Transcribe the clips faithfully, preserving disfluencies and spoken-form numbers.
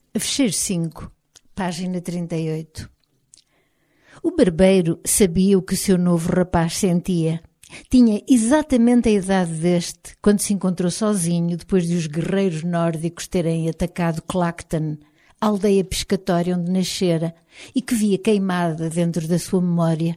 Fecheiro cinco, página trinta e oito. O barbeiro sabia o que o seu novo rapaz sentia. Tinha exatamente a idade deste quando se encontrou sozinho depois de os guerreiros nórdicos terem atacado Clacton, a aldeia pescatória onde nascera e que via queimada dentro da sua memória.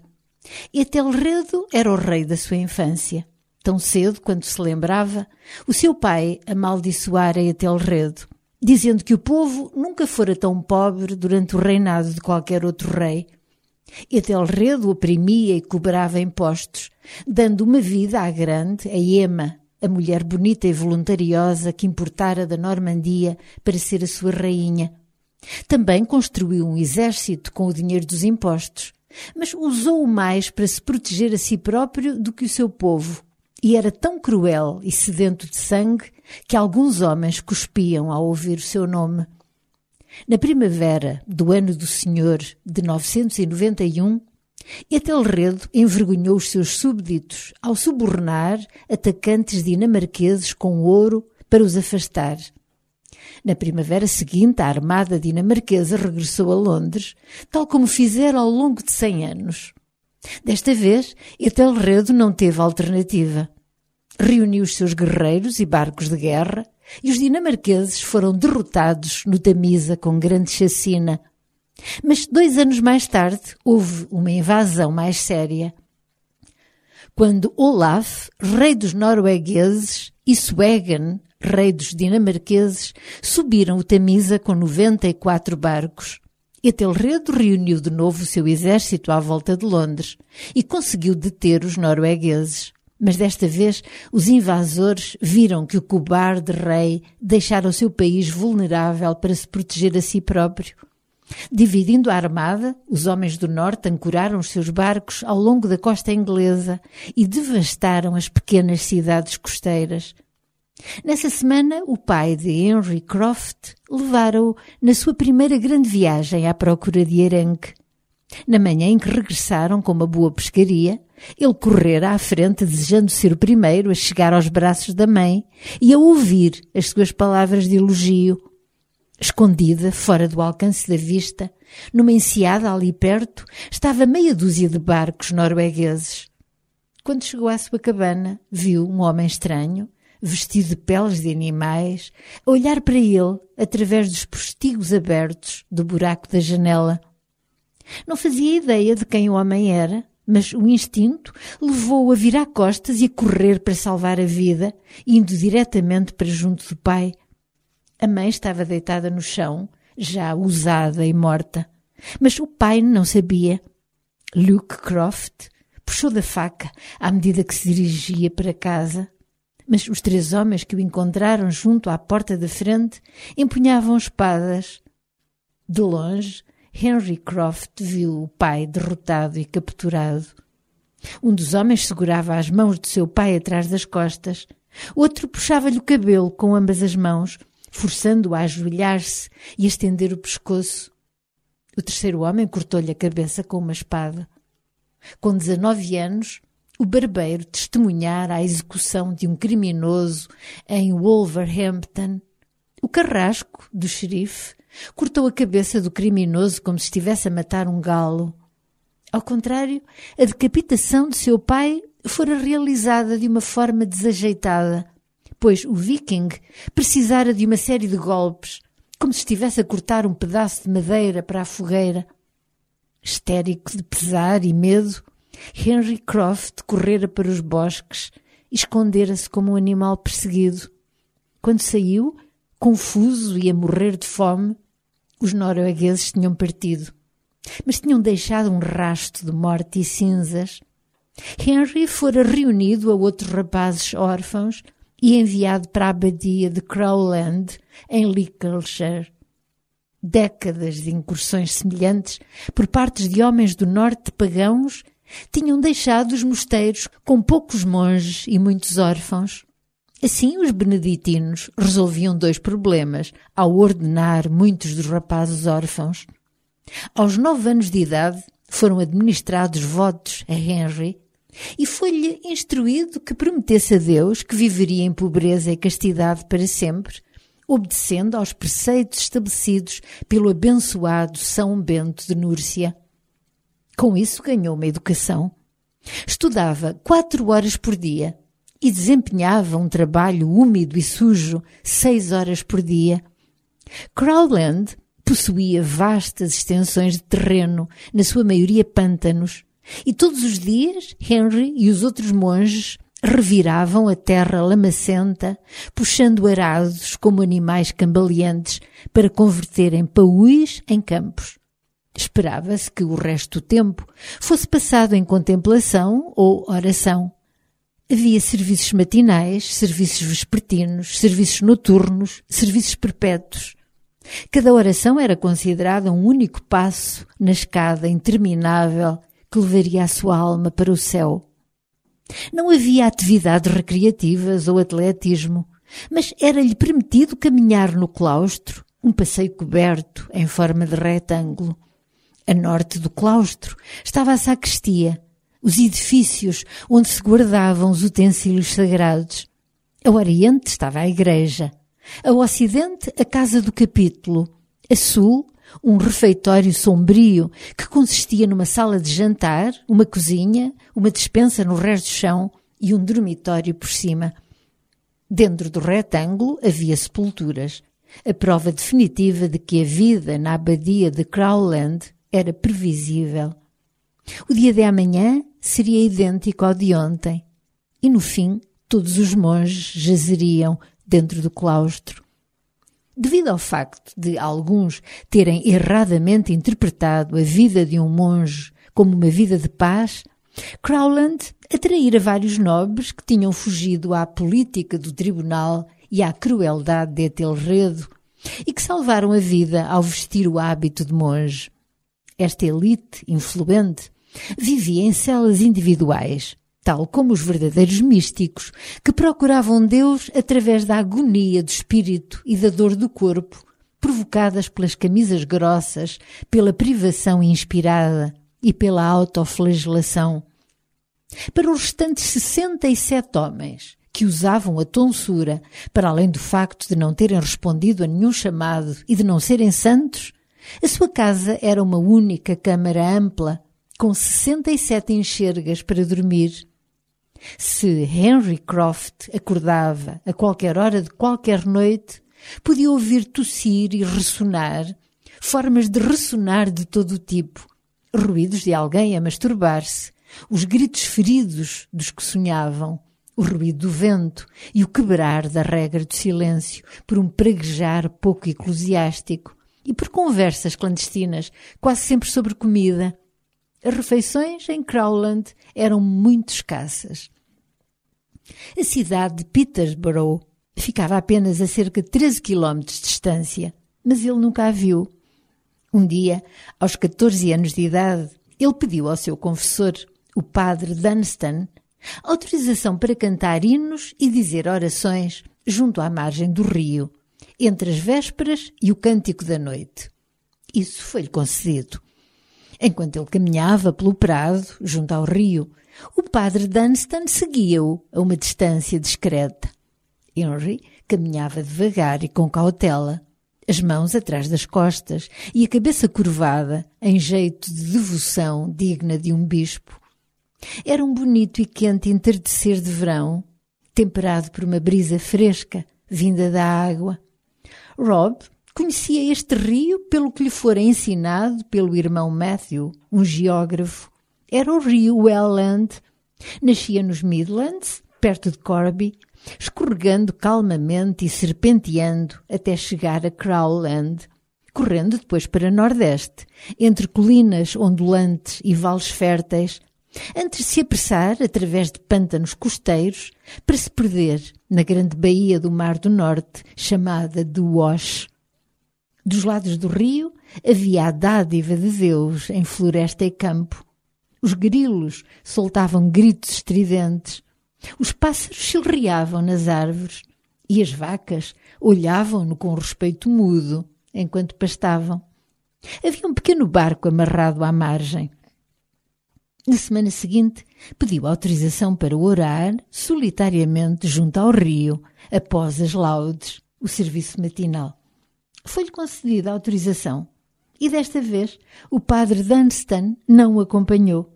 Etelredo era o rei da sua infância. Tão cedo, quando se lembrava, o seu pai amaldiçoara Etelredo, dizendo que o povo nunca fora tão pobre durante o reinado de qualquer outro rei. Etelredo oprimia e cobrava impostos, dando uma vida à grande, a Ema, a mulher bonita e voluntariosa que importara da Normandia para ser a sua rainha. Também construiu um exército com o dinheiro dos impostos, mas usou-o mais para se proteger a si próprio do que o seu povo, e era tão cruel e sedento de sangue que alguns homens cuspiam ao ouvir o seu nome. Na primavera do ano do Senhor de novecentos e noventa e um, Etelredo envergonhou os seus súbditos ao subornar atacantes dinamarqueses com ouro para os afastar. Na primavera seguinte, a armada dinamarquesa regressou a Londres, tal como fizera ao longo de cem anos. Desta vez, Etelredo não teve alternativa. Reuniu os seus guerreiros e barcos de guerra e os dinamarqueses foram derrotados no Tamisa com grande chacina. Mas dois anos mais tarde houve uma invasão mais séria. Quando Olaf, rei dos noruegueses, e Swegan, rei dos dinamarqueses, subiram o Tamisa com noventa e quatro barcos. Etelredo reuniu de novo o seu exército à volta de Londres e conseguiu deter os noruegueses. Mas desta vez os invasores viram que o cobarde rei deixara o seu país vulnerável para se proteger a si próprio. Dividindo a armada, os homens do norte ancoraram os seus barcos ao longo da costa inglesa e devastaram as pequenas cidades costeiras. Nessa semana, o pai de Henry Croft levara-o na sua primeira grande viagem à procura de arenque. Na manhã em que regressaram com uma boa pescaria, ele correra à frente desejando ser o primeiro a chegar aos braços da mãe e a ouvir as suas palavras de elogio. Escondida, fora do alcance da vista, numa enseada ali perto, estava meia dúzia de barcos noruegueses. Quando chegou à sua cabana, viu um homem estranho, vestido de peles de animais, a olhar para ele através dos postigos abertos do buraco da janela. Não fazia ideia de quem o homem era, mas o instinto levou-o a virar costas e a correr para salvar a vida, indo diretamente para junto do pai. A mãe estava deitada no chão, já usada e morta, mas o pai não sabia. Luke Croft puxou da faca à medida que se dirigia para casa, mas os três homens que o encontraram junto à porta da frente empunhavam espadas. De longe, Henry Croft viu o pai derrotado e capturado. Um dos homens segurava as mãos de seu pai atrás das costas. Outro puxava-lhe o cabelo com ambas as mãos, forçando-o a ajoelhar-se e a estender o pescoço. O terceiro homem cortou-lhe a cabeça com uma espada. Com dezanove anos, o barbeiro testemunhara a execução de um criminoso em Wolverhampton. O carrasco do xerife cortou a cabeça do criminoso como se estivesse a matar um galo. Ao contrário, a decapitação de seu pai fora realizada de uma forma desajeitada, pois o viking precisara de uma série de golpes, como se estivesse a cortar um pedaço de madeira para a fogueira. Histérico de pesar e medo, Henry Croft correra para os bosques e escondera-se como um animal perseguido. Quando saiu, confuso e a morrer de fome, os noruegueses tinham partido, mas tinham deixado um rasto de morte e cinzas. Henry fora reunido a outros rapazes órfãos e enviado para a abadia de Crowland, em Lincolnshire. Décadas de incursões semelhantes por partes de homens do norte pagãos tinham deixado os mosteiros com poucos monges e muitos órfãos. Assim, os beneditinos resolviam dois problemas ao ordenar muitos dos rapazes órfãos. Aos nove anos de idade foram administrados votos a Henry e foi-lhe instruído que prometesse a Deus que viveria em pobreza e castidade para sempre obedecendo aos preceitos estabelecidos pelo abençoado São Bento de Núrcia. Com isso ganhou uma educação. Estudava quatro horas por dia e desempenhava um trabalho úmido e sujo seis horas por dia. Crowland possuía vastas extensões de terreno, na sua maioria pântanos, e todos os dias Henry e os outros monges reviravam a terra lamacenta, puxando arados como animais cambaleantes para converterem paúis em campos. Esperava-se que o resto do tempo fosse passado em contemplação ou oração. Havia serviços matinais, serviços vespertinos, serviços noturnos, serviços perpétuos. Cada oração era considerada um único passo na escada interminável que levaria a sua alma para o céu. Não havia atividades recreativas ou atletismo, mas era-lhe permitido caminhar no claustro, um passeio coberto em forma de retângulo. A norte do claustro estava a sacristia, os edifícios onde se guardavam os utensílios sagrados. A oriente estava a igreja, a ocidente a casa do capítulo, a sul um refeitório sombrio que consistia numa sala de jantar, uma cozinha, uma despensa no resto do chão e um dormitório por cima. Dentro do retângulo havia sepulturas, a prova definitiva de que a vida na abadia de Crowland era previsível. O dia de amanhã seria idêntico ao de ontem, e no fim todos os monges jazeriam dentro do claustro. Devido ao facto de alguns terem erradamente interpretado a vida de um monge como uma vida de paz, Crowland atraíra vários nobres que tinham fugido à política do tribunal e à crueldade de Etelredo e que salvaram a vida ao vestir o hábito de monge. Esta elite influente vivia em celas individuais, tal como os verdadeiros místicos, que procuravam Deus através da agonia do espírito e da dor do corpo, provocadas pelas camisas grossas, pela privação inspirada e pela autoflagelação. Para os restantes sessenta e sete homens, que usavam a tonsura, para além do facto de não terem respondido a nenhum chamado e de não serem santos, a sua casa era uma única câmara ampla, com sessenta e sete enxergas para dormir. Se Henry Croft acordava a qualquer hora de qualquer noite, podia ouvir tossir e ressonar, formas de ressonar de todo o tipo, ruídos de alguém a masturbar-se, os gritos feridos dos que sonhavam, o ruído do vento e o quebrar da regra do silêncio por um praguejar pouco eclesiástico e por conversas clandestinas, quase sempre sobre comida. As refeições em Crowland eram muito escassas. A cidade de Peterborough ficava apenas a cerca de treze quilómetros de distância, mas ele nunca a viu. Um dia, aos catorze anos de idade, ele pediu ao seu confessor, o padre Dunstan, autorização para cantar hinos e dizer orações junto à margem do rio, entre as vésperas e o cântico da noite. Isso foi-lhe concedido. Enquanto ele caminhava pelo prado, junto ao rio, o padre Dunstan seguia-o a uma distância discreta. Henry caminhava devagar e com cautela, as mãos atrás das costas e a cabeça curvada, em jeito de devoção digna de um bispo. Era um bonito e quente entardecer de verão, temperado por uma brisa fresca, vinda da água. Rob conhecia este rio pelo que lhe fora ensinado pelo irmão Matthew, um geógrafo. Era o rio Welland. Nascia nos Midlands, perto de Corby, escorregando calmamente e serpenteando até chegar a Crowland, correndo depois para nordeste, entre colinas ondulantes e vales férteis, antes de se apressar através de pântanos costeiros para se perder na grande baía do Mar do Norte, chamada de Wash. Dos lados do rio havia a dádiva de Deus em floresta e campo. Os grilos soltavam gritos estridentes, os pássaros chilreavam nas árvores e as vacas olhavam-no com respeito mudo enquanto pastavam. Havia um pequeno barco amarrado à margem. Na semana seguinte, pediu autorização para orar solitariamente junto ao rio, após as laudes, o serviço matinal. Foi-lhe concedida a autorização e desta vez o padre Dunstan não o acompanhou.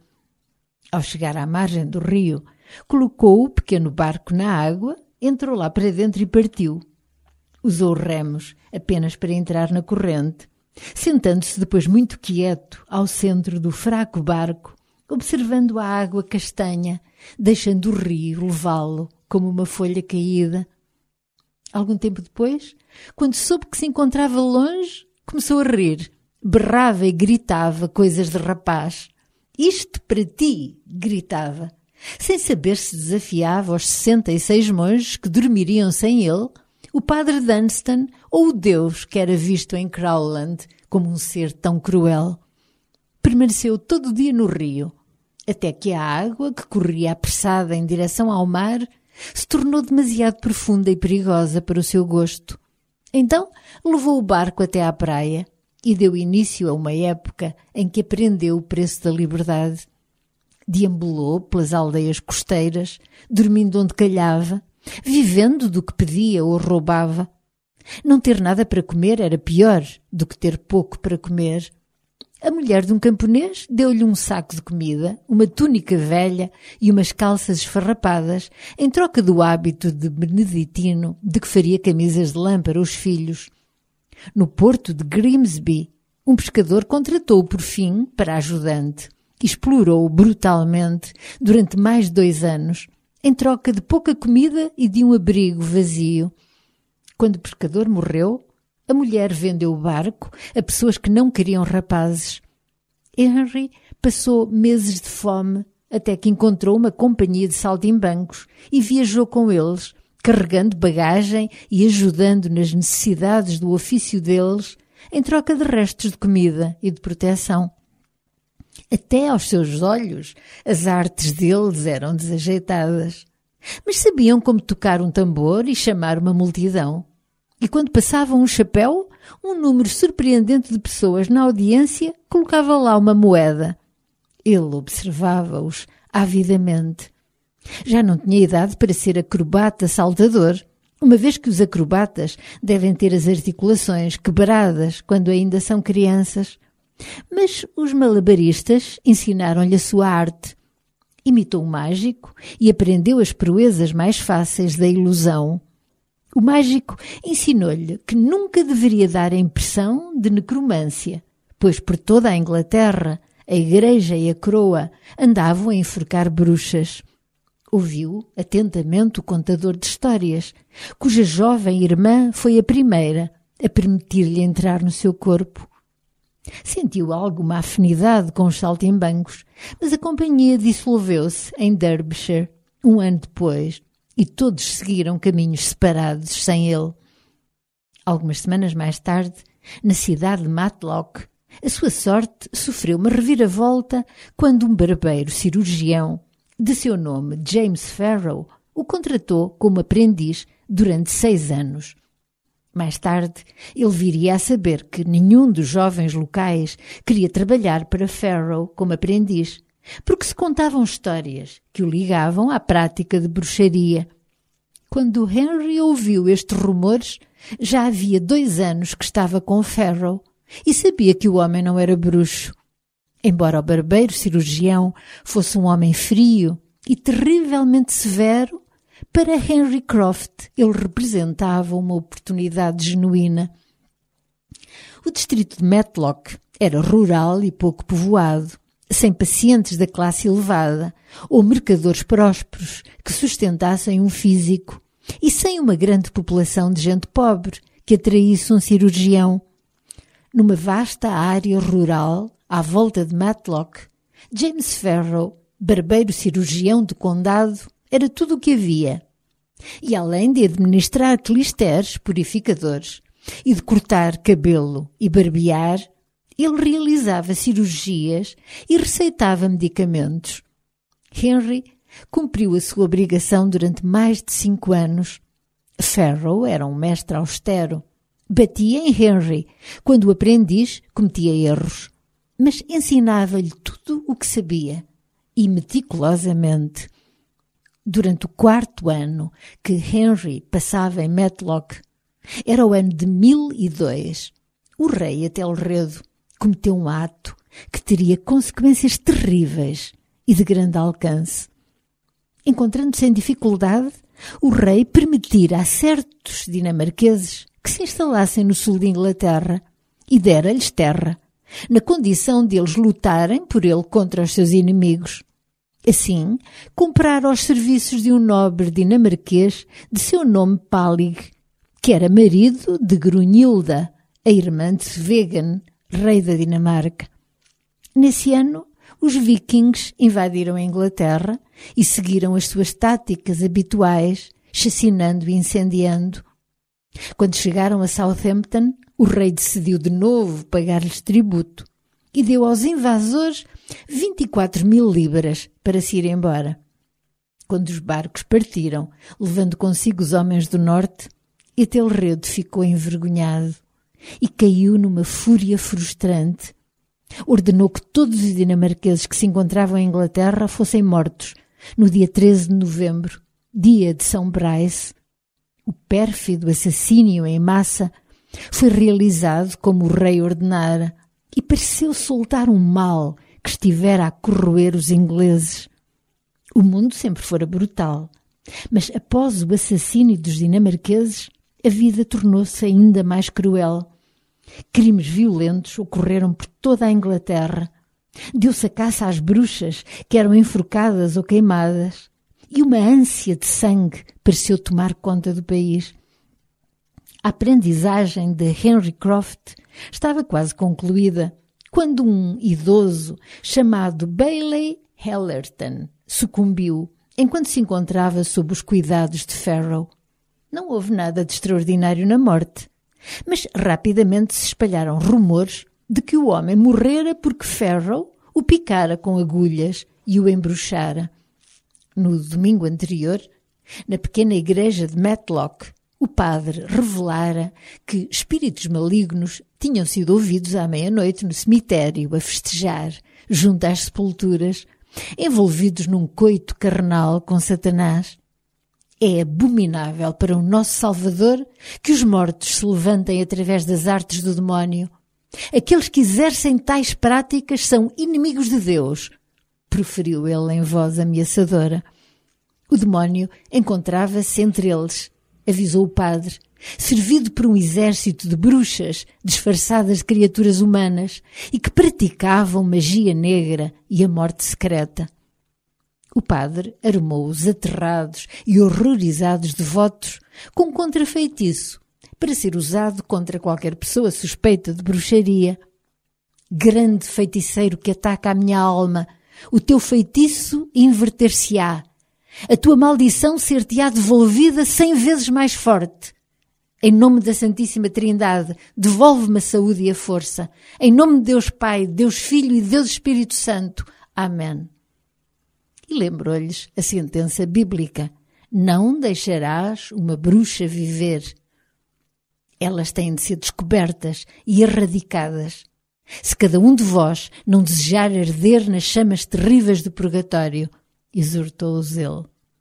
Ao chegar à margem do rio, colocou o pequeno barco na água, entrou lá para dentro e partiu. Usou remos apenas para entrar na corrente, sentando-se depois muito quieto ao centro do fraco barco, observando a água castanha, deixando o rio levá-lo como uma folha caída. Algum tempo depois, quando soube que se encontrava longe, começou a rir, berrava e gritava coisas de rapaz. Isto para ti, gritava, sem saber se desafiava os sessenta e seis monges que dormiriam sem ele, o padre Dunstan ou o Deus que era visto em Crowland como um ser tão cruel. Permaneceu todo o dia no rio, até que a água, que corria apressada em direção ao mar, se tornou demasiado profunda e perigosa para o seu gosto. Então levou o barco até à praia e deu início a uma época em que aprendeu o preço da liberdade. Deambulou pelas aldeias costeiras, dormindo onde calhava, vivendo do que pedia ou roubava. Não ter nada para comer era pior do que ter pouco para comer. A mulher de um camponês deu-lhe um saco de comida, uma túnica velha e umas calças esfarrapadas, em troca do hábito de beneditino de que faria camisas de lã para os filhos. No porto de Grimsby, um pescador contratou-o por fim para ajudante e explorou-o brutalmente durante mais de dois anos, em troca de pouca comida e de um abrigo vazio. Quando o pescador morreu, a mulher vendeu o barco a pessoas que não queriam rapazes. Henry passou meses de fome até que encontrou uma companhia de saltimbancos e viajou com eles, carregando bagagem e ajudando nas necessidades do ofício deles, em troca de restos de comida e de proteção. Até aos seus olhos, as artes deles eram desajeitadas. Mas sabiam como tocar um tambor e chamar uma multidão. E quando passavam um chapéu, um número surpreendente de pessoas na audiência colocava lá uma moeda. Ele observava-os avidamente. Já não tinha idade para ser acrobata saltador, uma vez que os acrobatas devem ter as articulações quebradas quando ainda são crianças. Mas os malabaristas ensinaram-lhe a sua arte. Imitou um mágico e aprendeu as proezas mais fáceis da ilusão. O mágico ensinou-lhe que nunca deveria dar a impressão de necromância, pois por toda a Inglaterra a igreja e a coroa andavam a enforcar bruxas. Ouviu atentamente o contador de histórias, cuja jovem irmã foi a primeira a permitir-lhe entrar no seu corpo. Sentiu alguma afinidade com os saltimbancos, mas a companhia dissolveu-se em Derbyshire um ano depois e todos seguiram caminhos separados sem ele. Algumas semanas mais tarde, na cidade de Matlock, a sua sorte sofreu uma reviravolta quando um barbeiro cirurgião, de seu nome James Farrow, o contratou como aprendiz durante seis anos. Mais tarde, ele viria a saber que nenhum dos jovens locais queria trabalhar para Farrow como aprendiz, porque se contavam histórias que o ligavam à prática de bruxaria. Quando Henry ouviu estes rumores, já havia dois anos que estava com Farrow e sabia que o homem não era bruxo. Embora o barbeiro cirurgião fosse um homem frio e terrivelmente severo, para Henry Croft ele representava uma oportunidade genuína. O distrito de Matlock era rural e pouco povoado, sem pacientes da classe elevada ou mercadores prósperos que sustentassem um físico, e sem uma grande população de gente pobre que atraísse um cirurgião. Numa vasta área rural, à volta de Matlock, James Farrow, barbeiro cirurgião do condado, era tudo o que havia. E além de administrar clisteres purificadores e de cortar cabelo e barbear, ele realizava cirurgias e receitava medicamentos. Henry cumpriu a sua obrigação durante mais de cinco anos. Farrow era um mestre austero. Batia em Henry quando o aprendiz cometia erros, mas ensinava-lhe tudo o que sabia, e meticulosamente. Durante o quarto ano que Henry passava em Matlock, Era o ano de mil e dois. O rei Etelredo cometeu um ato que teria consequências terríveis e de grande alcance. Encontrando-se em dificuldade, o rei permitira a certos dinamarqueses que se instalassem no sul de Inglaterra e dera-lhes terra, na condição de eles lutarem por ele contra os seus inimigos. Assim, comprara os serviços de um nobre dinamarquês de seu nome Palig, que era marido de Grunhilda, a irmã de Svegan, rei da Dinamarca. Nesse ano, os vikings invadiram a Inglaterra e seguiram as suas táticas habituais, chacinando e incendiando. Quando chegaram a Southampton, o rei decidiu de novo pagar-lhes tributo e deu aos invasores vinte e quatro mil libras para se ir embora. Quando os barcos partiram, levando consigo os homens do norte, Etelredo ficou envergonhado e caiu numa fúria frustrante. Ordenou que todos os dinamarqueses que se encontravam em Inglaterra fossem mortos no dia treze de novembro, dia de São Bryce. O pérfido assassínio em massa foi realizado como o rei ordenara e pareceu soltar um mal que estivera a corroer os ingleses. O mundo sempre fora brutal, mas após o assassínio dos dinamarqueses, a vida tornou-se ainda mais cruel. Crimes violentos ocorreram por toda a Inglaterra. Deu-se a caça às bruxas, que eram enforcadas ou queimadas, e uma ânsia de sangue pareceu tomar conta do país. A aprendizagem de Henry Croft estava quase concluída, quando um idoso chamado Bailey Hellerton sucumbiu enquanto se encontrava sob os cuidados de Farrow. Não houve nada de extraordinário na morte, mas rapidamente se espalharam rumores de que o homem morrera porque Farrow o picara com agulhas e o embruxara. No domingo anterior, na pequena igreja de Matlock, o padre revelara que espíritos malignos tinham sido ouvidos à meia-noite no cemitério a festejar, junto às sepulturas, envolvidos num coito carnal com Satanás. É abominável para o nosso Salvador que os mortos se levantem através das artes do demónio. Aqueles que exercem tais práticas são inimigos de Deus, proferiu ele em voz ameaçadora. O demónio encontrava-se entre eles, avisou o padre, servido por um exército de bruxas disfarçadas de criaturas humanas e que praticavam magia negra e a morte secreta. O padre armou os aterrados e horrorizados devotos com um contrafeitiço para ser usado contra qualquer pessoa suspeita de bruxaria. Grande feiticeiro que ataca a minha alma, o teu feitiço inverter-se-á. A tua maldição ser-te-á devolvida cem vezes mais forte. Em nome da Santíssima Trindade, devolve-me a saúde e a força. Em nome de Deus Pai, Deus Filho e Deus Espírito Santo. Amém. E lembrou-lhes a sentença bíblica: não deixarás uma bruxa viver. Elas têm de ser descobertas e erradicadas. Se cada um de vós não desejar arder nas chamas terríveis do purgatório, exortou-os ele.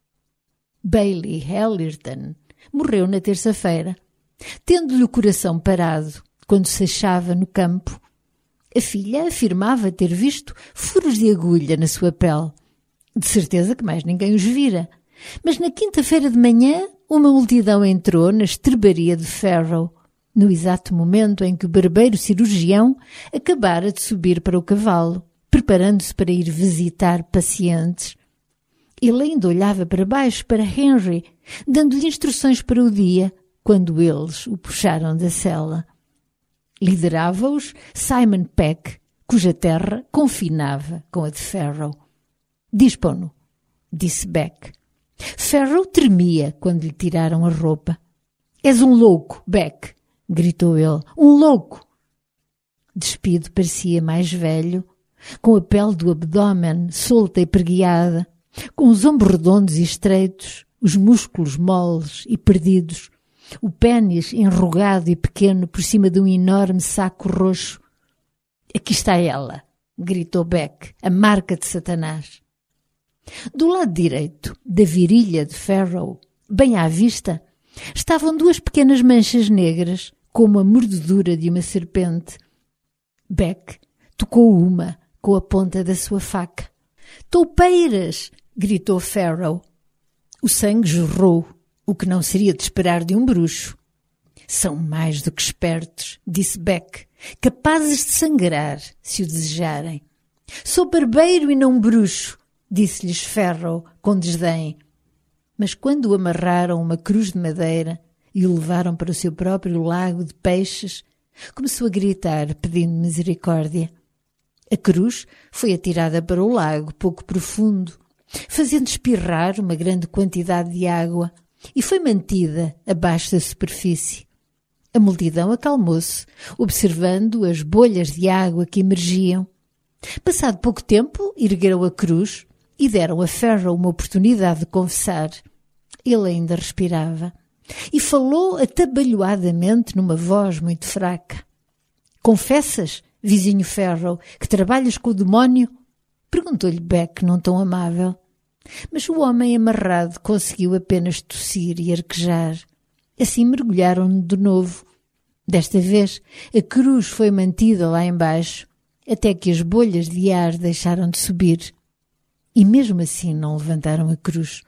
Bailey Hellerton morreu na terça-feira, tendo-lhe o coração parado quando se achava no campo. A filha afirmava ter visto furos de agulha na sua pele. De certeza que mais ninguém os vira. Mas na quinta-feira de manhã, uma multidão entrou na estrebaria de Farrow, no exato momento em que o barbeiro cirurgião acabara de subir para o cavalo, preparando-se para ir visitar pacientes. Ele ainda olhava para baixo para Henry, dando-lhe instruções para o dia, quando eles o puxaram da cela. Liderava-os Simon Peck, cuja terra confinava com a de Farrow. Dispam-no, disse Beck. Farrow tremia quando lhe tiraram a roupa. És um louco, Beck, gritou ele. Um louco! Despido parecia mais velho, com a pele do abdômen solta e preguiada, com os ombros redondos e estreitos, os músculos moles e perdidos, o pênis enrugado e pequeno por cima de um enorme saco roxo. Aqui está ela, gritou Beck, a marca de Satanás. Do lado direito da virilha de Farrow, bem à vista, estavam duas pequenas manchas negras, como a mordedura de uma serpente. Beck tocou uma com a ponta da sua faca. "Toupeiras!" gritou Farrow. O sangue jorrou, o que não seria de esperar de um bruxo. "São mais do que espertos", disse Beck, "capazes de sangrar, se o desejarem." "Sou barbeiro e não bruxo", disse-lhes Farrow com desdém. Mas quando o amarraram a uma cruz de madeira e o levaram para o seu próprio lago de peixes, começou a gritar pedindo misericórdia. A cruz foi atirada para o lago pouco profundo, fazendo espirrar uma grande quantidade de água, e foi mantida abaixo da superfície. A multidão acalmou-se, observando as bolhas de água que emergiam. Passado pouco tempo, ergueram a cruz e deram a Farrow uma oportunidade de confessar. Ele ainda respirava e falou atabalhoadamente numa voz muito fraca. "Confessas, vizinho Farrow, que trabalhas com o demónio?" perguntou-lhe Beck num tom amável. Mas o homem amarrado conseguiu apenas tossir e arquejar. Assim mergulharam-no de novo. Desta vez, a cruz foi mantida lá embaixo, até que as bolhas de ar deixaram de subir. E mesmo assim não levantaram a cruz.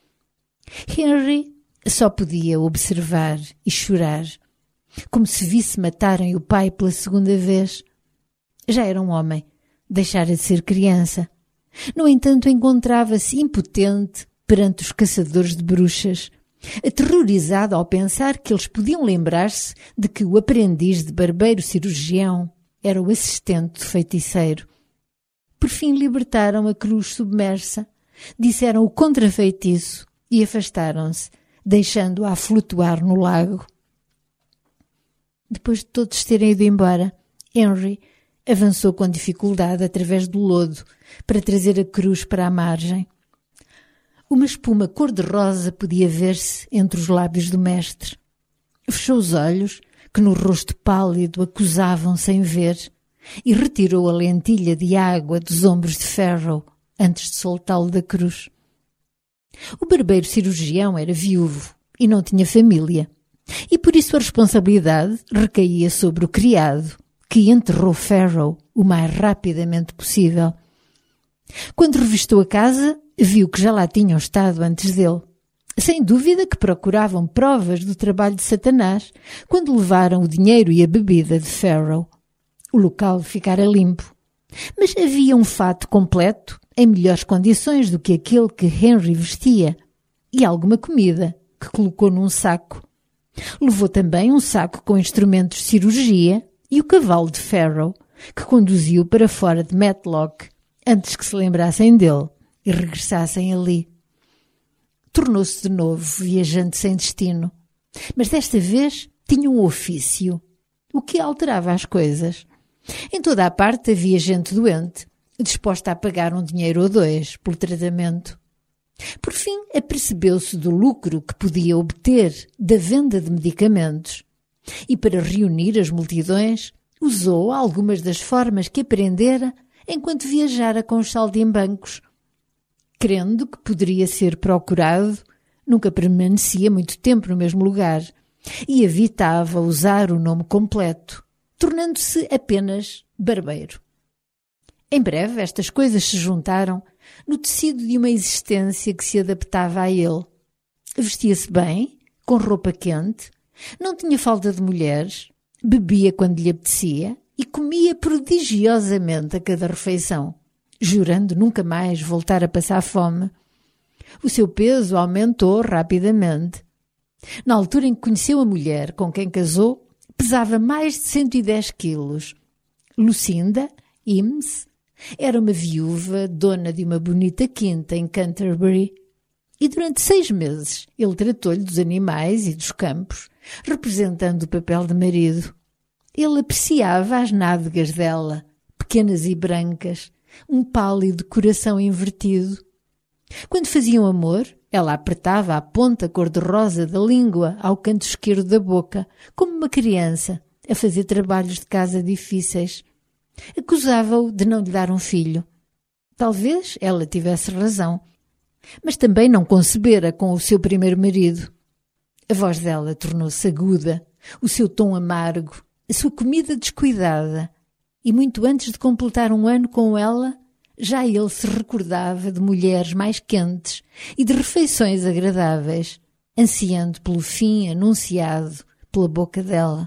Henry só podia observar e chorar, como se visse matarem o pai pela segunda vez. Já era um homem, deixara de ser criança. No entanto, encontrava-se impotente perante os caçadores de bruxas, aterrorizado ao pensar que eles podiam lembrar-se de que o aprendiz de barbeiro cirurgião era o assistente do feiticeiro. Por fim libertaram a cruz submersa, disseram o contrafeitiço e afastaram-se, deixando-a a flutuar no lago. Depois de todos terem ido embora, Henry avançou com dificuldade através do lodo para trazer a cruz para a margem. Uma espuma cor-de-rosa podia ver-se entre os lábios do mestre. Fechou os olhos, que no rosto pálido acusavam sem ver, e retirou a lentilha de água dos ombros de Farrow antes de soltá-lo da cruz. O barbeiro cirurgião era viúvo e não tinha família, e por isso a responsabilidade recaía sobre o criado, que enterrou Farrow o mais rapidamente possível. Quando revistou a casa, viu que já lá tinham estado antes dele. Sem dúvida que procuravam provas do trabalho de Satanás quando levaram o dinheiro e a bebida de Farrow. O local ficara limpo, mas havia um fato completo em melhores condições do que aquele que Henry vestia e alguma comida que colocou num saco. Levou também um saco com instrumentos de cirurgia e o cavalo de Farrow, que conduziu para fora de Matlock antes que se lembrassem dele e regressassem ali. Tornou-se de novo viajante sem destino, mas desta vez tinha um ofício, o que alterava as coisas. Em toda a parte havia gente doente, disposta a pagar um dinheiro ou dois pelo tratamento. Por fim, apercebeu-se do lucro que podia obter da venda de medicamentos e, para reunir as multidões, usou algumas das formas que aprendera enquanto viajara com os saltimbancos. Crendo que poderia ser procurado, nunca permanecia muito tempo no mesmo lugar e evitava usar o nome completo, tornando-se apenas barbeiro. Em breve, estas coisas se juntaram no tecido de uma existência que se adaptava a ele. Vestia-se bem, com roupa quente, não tinha falta de mulheres, bebia quando lhe apetecia e comia prodigiosamente a cada refeição, jurando nunca mais voltar a passar fome. O seu peso aumentou rapidamente. Na altura em que conheceu a mulher com quem casou, pesava mais de cento e dez quilos. Lucinda Eames era uma viúva, dona de uma bonita quinta em Canterbury, e durante seis meses ele tratou-lhe dos animais e dos campos, representando o papel de marido. Ele apreciava as nádegas dela, pequenas e brancas, um pálido coração invertido. Quando faziam amor, ela apertava a ponta cor-de-rosa da língua ao canto esquerdo da boca, como uma criança, a fazer trabalhos de casa difíceis. Acusava-o de não lhe dar um filho. Talvez ela tivesse razão, mas também não concebera com o seu primeiro marido. A voz dela tornou-se aguda, o seu tom amargo, a sua comida descuidada. E muito antes de completar um ano com ela, já ele se recordava de mulheres mais quentes e de refeições agradáveis, ansiando pelo fim anunciado pela boca dela.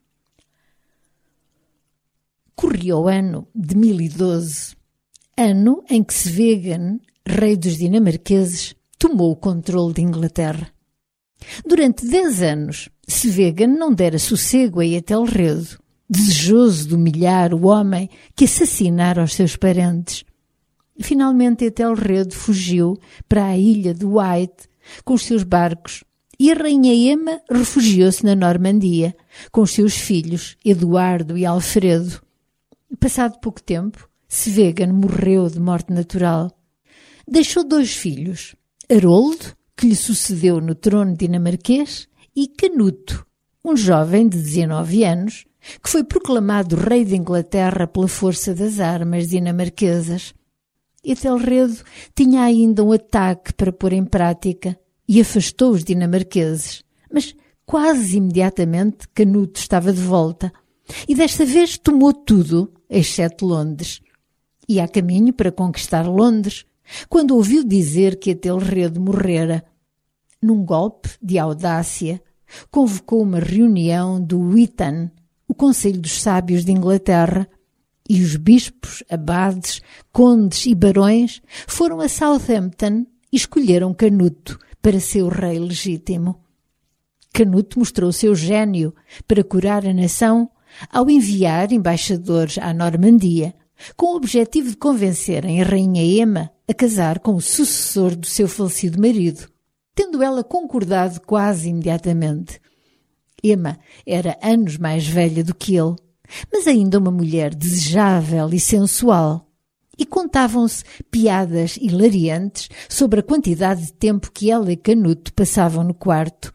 Corria o ano de mil e doze, ano em que Svegan, rei dos dinamarqueses, tomou o controle de Inglaterra. Durante dez anos, Svegan não dera sossego a Ethelredo, desejoso de humilhar o homem que assassinara os seus parentes. Finalmente Ethelredo fugiu para a ilha de Wight com os seus barcos e a rainha Emma refugiou-se na Normandia com os seus filhos Eduardo e Alfredo. Passado pouco tempo, Svegan morreu de morte natural. Deixou dois filhos, Haroldo, que lhe sucedeu no trono dinamarquês, e Canuto, um jovem de dezenove anos, que foi proclamado rei de Inglaterra pela força das armas dinamarquesas. Ethelredo tinha ainda um ataque para pôr em prática e afastou os dinamarqueses, mas quase imediatamente Canuto estava de volta e desta vez tomou tudo, exceto Londres. Ia a caminho para conquistar Londres, quando ouviu dizer que Ethelredo morrera. Num golpe de audácia, convocou uma reunião do Witan, o Conselho dos Sábios de Inglaterra, e os bispos, abades, condes e barões foram a Southampton e escolheram Canuto para seu rei legítimo. Canuto mostrou seu gênio para curar a nação ao enviar embaixadores à Normandia, com o objetivo de convencerem a rainha Emma a casar com o sucessor do seu falecido marido, tendo ela concordado quase imediatamente. Emma era anos mais velha do que ele, mas ainda uma mulher desejável e sensual, e contavam-se piadas hilariantes sobre a quantidade de tempo que ela e Canuto passavam no quarto.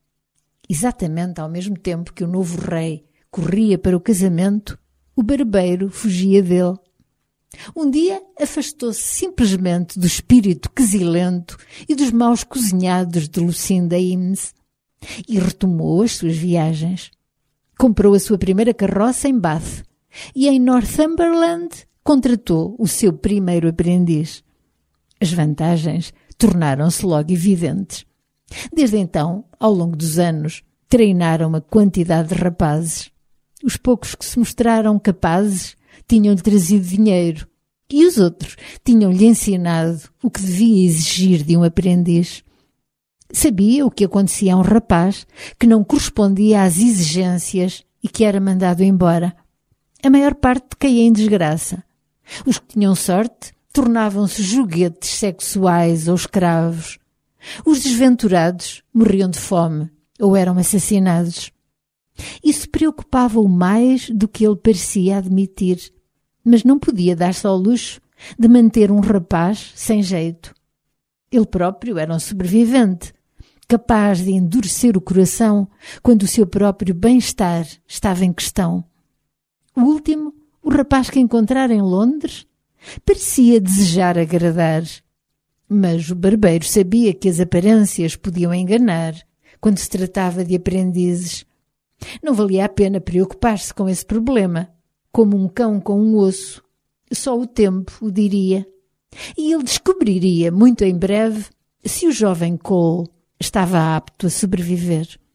Exatamente ao mesmo tempo que o novo rei corria para o casamento, o barbeiro fugia dele. Um dia afastou-se simplesmente do espírito quesilento e dos maus cozinhados de Lucinda Eames e retomou as suas viagens. Comprou a sua primeira carroça em Bath e em Northumberland contratou o seu primeiro aprendiz. As vantagens tornaram-se logo evidentes. Desde então, ao longo dos anos, treinaram uma quantidade de rapazes. Os poucos que se mostraram capazes tinham-lhe trazido dinheiro e os outros tinham-lhe ensinado o que devia exigir de um aprendiz. Sabia o que acontecia a um rapaz que não correspondia às exigências e que era mandado embora. A maior parte caía em desgraça. Os que tinham sorte tornavam-se joguetes sexuais ou escravos. Os desventurados morriam de fome ou eram assassinados. Isso preocupava-o mais do que ele parecia admitir, mas não podia dar-se ao luxo de manter um rapaz sem jeito. Ele próprio era um sobrevivente, capaz de endurecer o coração quando o seu próprio bem-estar estava em questão. O último, o rapaz que encontrara em Londres, parecia desejar agradar, mas o barbeiro sabia que as aparências podiam enganar quando se tratava de aprendizes. Não valia a pena preocupar-se com esse problema, como um cão com um osso. Só o tempo o diria. E ele descobriria muito em breve se o jovem Cole estava apto a sobreviver.